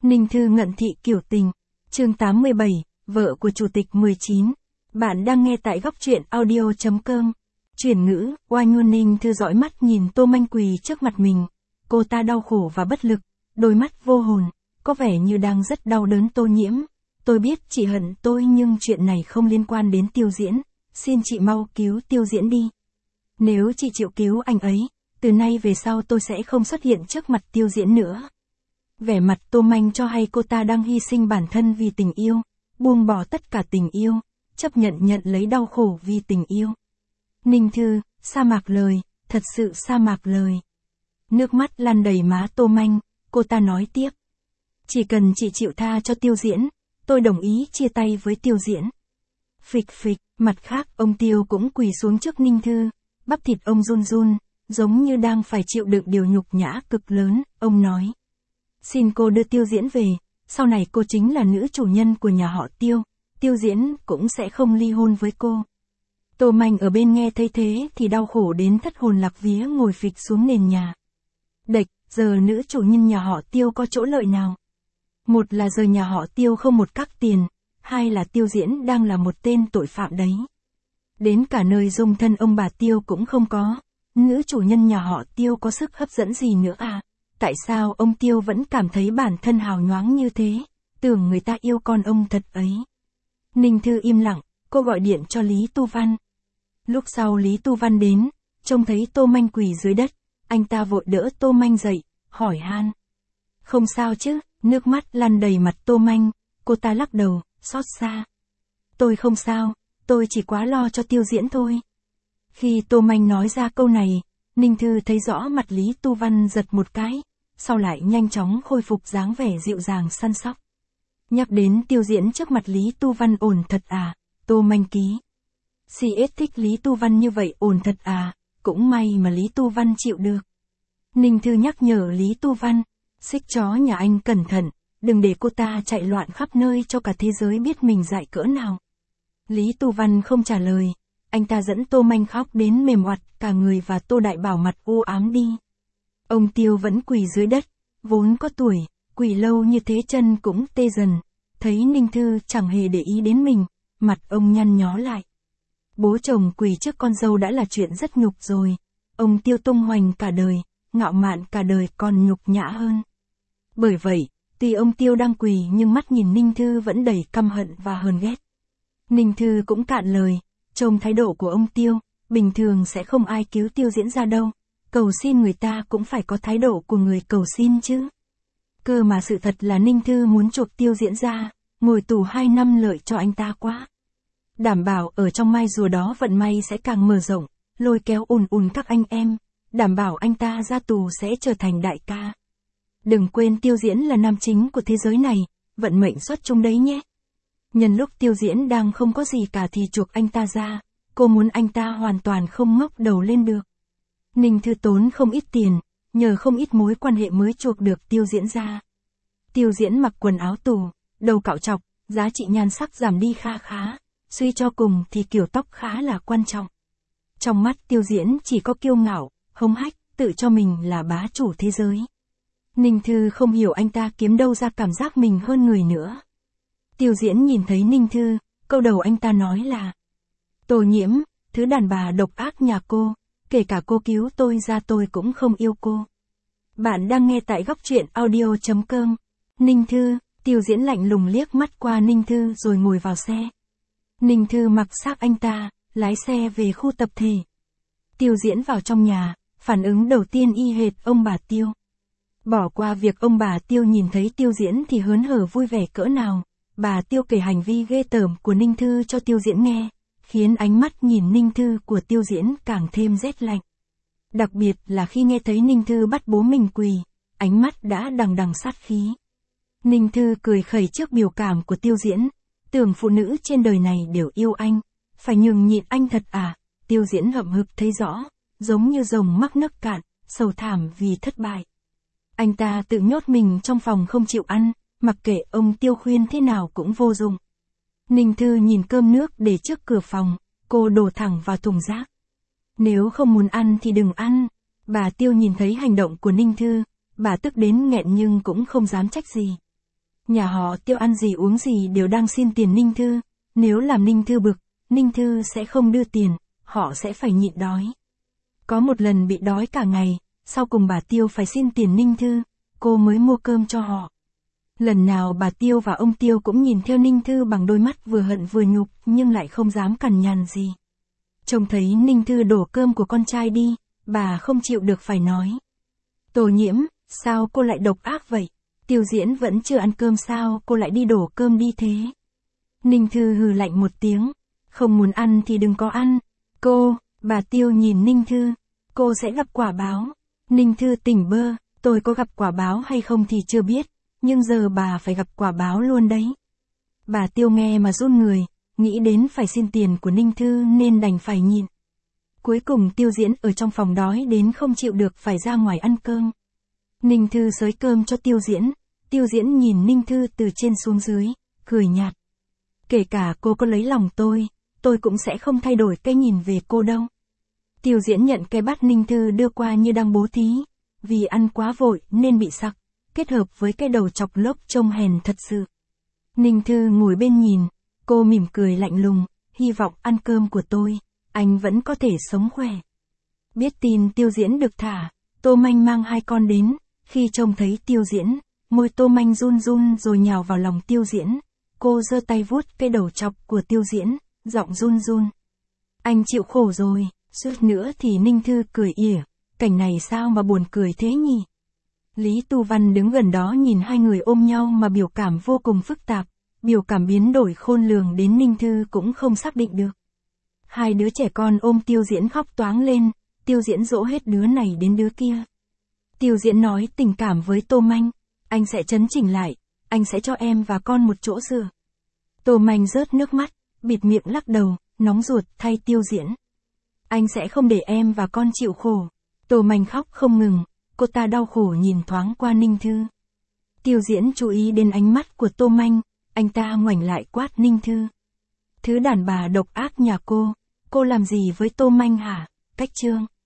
Ninh Thư ngận thị kiểu tình. Chương 87, vợ của Chủ tịch 19. Bạn đang nghe tại góc truyện audio.com. Chuyển ngữ, Oai Nguồn. Ninh Thư dõi mắt nhìn Tô Manh quỳ trước mặt mình. Cô ta đau khổ và bất lực, đôi mắt vô hồn, có vẻ như đang rất đau đớn. Tô Nhiễm, tôi biết chị hận tôi nhưng chuyện này không liên quan đến Tiêu Diễn. Xin chị mau cứu Tiêu Diễn đi. Nếu chị chịu cứu anh ấy, từ nay về sau tôi sẽ không xuất hiện trước mặt Tiêu Diễn nữa. Vẻ mặt Tô Manh cho hay cô ta đang hy sinh bản thân vì tình yêu, buông bỏ tất cả tình yêu, chấp nhận lấy đau khổ vì tình yêu. Ninh Thư, sa mạc lời, thật sự sa mạc lời. Nước mắt lăn đầy má Tô Manh, cô ta nói tiếp. Chỉ cần chị chịu tha cho Tiêu Diễn, tôi đồng ý chia tay với Tiêu Diễn. Phịch phịch, mặt khác ông Tiêu cũng quỳ xuống trước Ninh Thư, bắp thịt ông run run, giống như đang phải chịu đựng điều nhục nhã cực lớn. Ông nói. Xin cô đưa Tiêu Diễn về, sau này cô chính là nữ chủ nhân của nhà họ Tiêu, Tiêu Diễn cũng sẽ không ly hôn với cô. Tô Manh ở bên nghe thấy thế thì đau khổ đến thất hồn lạc vía, ngồi phịch xuống nền nhà. Đệch, giờ nữ chủ nhân nhà họ Tiêu có chỗ lợi nào? Một là giờ nhà họ Tiêu không một cắc tiền, hai là Tiêu Diễn đang là một tên tội phạm đấy. Đến cả nơi dung thân ông bà Tiêu cũng không có, nữ chủ nhân nhà họ Tiêu có sức hấp dẫn gì nữa à? Tại sao ông Tiêu vẫn cảm thấy bản thân hào nhoáng như thế, tưởng người ta yêu con ông thật ấy. Ninh Thư im lặng, cô gọi điện cho Lý Tu Văn. Lúc sau Lý Tu Văn đến, trông thấy Tô Manh quỳ dưới đất, anh ta vội đỡ Tô Manh dậy, hỏi han. Không sao chứ? Nước mắt lăn đầy mặt Tô Manh, cô ta lắc đầu, xót xa. Tôi không sao, tôi chỉ quá lo cho Tiêu Diễn thôi. Khi Tô Manh nói ra câu này, Ninh Thư thấy rõ mặt Lý Tu Văn giật một cái, sau lại nhanh chóng khôi phục dáng vẻ dịu dàng săn sóc. Nhắc đến Tiêu Diễn trước mặt Lý Tu Văn ổn thật à, Tô Manh ký. CS thích Lý Tu Văn như vậy ổn thật à, cũng may mà Lý Tu Văn chịu được. Ninh Thư nhắc nhở Lý Tu Văn, xích chó nhà anh cẩn thận, đừng để cô ta chạy loạn khắp nơi cho cả thế giới biết mình dại cỡ nào. Lý Tu Văn không trả lời, anh ta dẫn Tô Manh khóc đến mềm oặt cả người và Tô Đại Bảo mặt u ám đi. Ông Tiêu vẫn quỳ dưới đất, vốn có tuổi, quỳ lâu như thế chân cũng tê dần, thấy Ninh Thư chẳng hề để ý đến mình, mặt ông nhăn nhó lại. Bố chồng quỳ trước con dâu đã là chuyện rất nhục rồi, ông Tiêu tung hoành cả đời, ngạo mạn cả đời còn nhục nhã hơn. Bởi vậy, tuy ông Tiêu đang quỳ nhưng mắt nhìn Ninh Thư vẫn đầy căm hận và hờn ghét. Ninh Thư cũng cạn lời, trông thái độ của ông Tiêu, bình thường sẽ không ai cứu Tiêu Diễn ra đâu, cầu xin người ta cũng phải có thái độ của người cầu xin chứ. Cơ mà sự thật là Ninh Thư muốn chuộc Tiêu Diễn ra, ngồi tù 2 năm lợi cho anh ta quá. Đảm bảo ở trong mai rùa đó vận may sẽ càng mở rộng, lôi kéo ùn các anh em, đảm bảo anh ta ra tù sẽ trở thành đại ca. Đừng quên Tiêu Diễn là nam chính của thế giới này, vận mệnh xuất chung đấy nhé. Nhân lúc Tiêu Diễn đang không có gì cả thì chuộc anh ta ra, cô muốn anh ta hoàn toàn không ngóc đầu lên được. Ninh Thư tốn không ít tiền, nhờ không ít mối quan hệ mới chuộc được Tiêu Diễn ra. Tiêu Diễn mặc quần áo tù, đầu cạo trọc, giá trị nhan sắc giảm đi kha khá, suy cho cùng thì kiểu tóc khá là quan trọng. Trong mắt Tiêu Diễn chỉ có kiêu ngạo, hống hách, tự cho mình là bá chủ thế giới. Ninh Thư không hiểu anh ta kiếm đâu ra cảm giác mình hơn người nữa. Tiêu Diễn nhìn thấy Ninh Thư, câu đầu anh ta nói là: Tô Nhiễm, thứ đàn bà độc ác nhà cô, kể cả cô cứu tôi ra tôi cũng không yêu cô. Bạn đang nghe tại góc truyện audio.com. Ninh Thư, Tiêu Diễn lạnh lùng liếc mắt qua Ninh Thư rồi ngồi vào xe. Ninh Thư mặc xác anh ta, lái xe về khu tập thể. Tiêu Diễn vào trong nhà, phản ứng đầu tiên y hệt ông bà Tiêu. Bỏ qua việc ông bà Tiêu nhìn thấy Tiêu Diễn thì hớn hở vui vẻ cỡ nào, bà Tiêu kể hành vi ghê tởm của Ninh Thư cho Tiêu Diễn nghe, khiến ánh mắt nhìn Ninh Thư của Tiêu Diễn càng thêm rét lạnh. Đặc biệt là khi nghe thấy Ninh Thư bắt bố mình quỳ, ánh mắt đã đằng đằng sát khí. Ninh Thư cười khẩy trước biểu cảm của Tiêu Diễn, tưởng phụ nữ trên đời này đều yêu anh, phải nhường nhịn anh thật à? Tiêu Diễn hậm hực thấy rõ, giống như rồng mắc nước cạn, sầu thảm vì thất bại. Anh ta tự nhốt mình trong phòng không chịu ăn, mặc kệ ông Tiêu khuyên thế nào cũng vô dụng. Ninh Thư nhìn cơm nước để trước cửa phòng, cô đổ thẳng vào thùng rác. Nếu không muốn ăn thì đừng ăn. Bà Tiêu nhìn thấy hành động của Ninh Thư, bà tức đến nghẹn nhưng cũng không dám trách gì. Nhà họ Tiêu ăn gì uống gì đều đang xin tiền Ninh Thư, nếu làm Ninh Thư bực, Ninh Thư sẽ không đưa tiền, họ sẽ phải nhịn đói. Có một lần bị đói cả ngày, sau cùng bà Tiêu phải xin tiền Ninh Thư, cô mới mua cơm cho họ. Lần nào bà Tiêu và ông Tiêu cũng nhìn theo Ninh Thư bằng đôi mắt vừa hận vừa nhục nhưng lại không dám cằn nhằn gì. Trông thấy Ninh Thư đổ cơm của con trai đi, bà không chịu được phải nói. Tô Nhiễm, sao cô lại độc ác vậy? Tiêu Diễn vẫn chưa ăn cơm sao cô lại đi đổ cơm đi thế? Ninh Thư hừ lạnh một tiếng, không muốn ăn thì đừng có ăn. Bà Tiêu nhìn Ninh Thư, cô sẽ gặp quả báo. Ninh Thư tỉnh bơ, tôi có gặp quả báo hay không thì chưa biết, nhưng giờ bà phải gặp quả báo luôn đấy. Bà Tiêu nghe mà run người, nghĩ đến phải xin tiền của Ninh Thư nên đành phải nhịn. Cuối cùng Tiêu Diễn ở trong phòng đói đến không chịu được phải ra ngoài ăn cơm. Ninh Thư xới cơm cho Tiêu Diễn, Tiêu Diễn nhìn Ninh Thư từ trên xuống dưới, cười nhạt. Kể cả cô có lấy lòng tôi cũng sẽ không thay đổi cái nhìn về cô đâu. Tiêu Diễn nhận cái bát Ninh Thư đưa qua như đang bố thí, vì ăn quá vội nên bị sặc, kết hợp với cái đầu chọc lốc trông hèn thật sự. Ninh Thư ngồi bên nhìn, cô mỉm cười lạnh lùng, hy vọng ăn cơm của tôi, anh vẫn có thể sống khỏe. Biết tin Tiêu Diễn được thả, Tô Manh mang 2 con đến, khi trông thấy Tiêu Diễn, môi Tô Manh run run rồi nhào vào lòng Tiêu Diễn. Cô giơ tay vuốt cái đầu chọc của Tiêu Diễn, giọng run run. Anh chịu khổ rồi, suýt nữa thì Ninh Thư cười ỉa, cảnh này sao mà buồn cười thế nhỉ? Lý Tu Văn đứng gần đó nhìn hai người ôm nhau mà biểu cảm vô cùng phức tạp, biểu cảm biến đổi khôn lường đến Ninh Thư cũng không xác định được. Hai đứa trẻ con ôm Tiêu Diễn khóc toáng lên, Tiêu Diễn dỗ hết đứa này đến đứa kia. Tiêu Diễn nói tình cảm với Tô Manh, anh sẽ chấn chỉnh lại, anh sẽ cho em và con một chỗ dựa. Tô Manh rớt nước mắt, bịt miệng lắc đầu, nóng ruột thay Tiêu Diễn. Anh sẽ không để em và con chịu khổ. Tô Manh khóc không ngừng, cô ta đau khổ nhìn thoáng qua Ninh Thư. Tiêu Diễn chú ý đến ánh mắt của Tô Manh, anh ta ngoảnh lại quát Ninh Thư. Thứ đàn bà độc ác nhà cô làm gì với Tô Manh hả? Cách trương.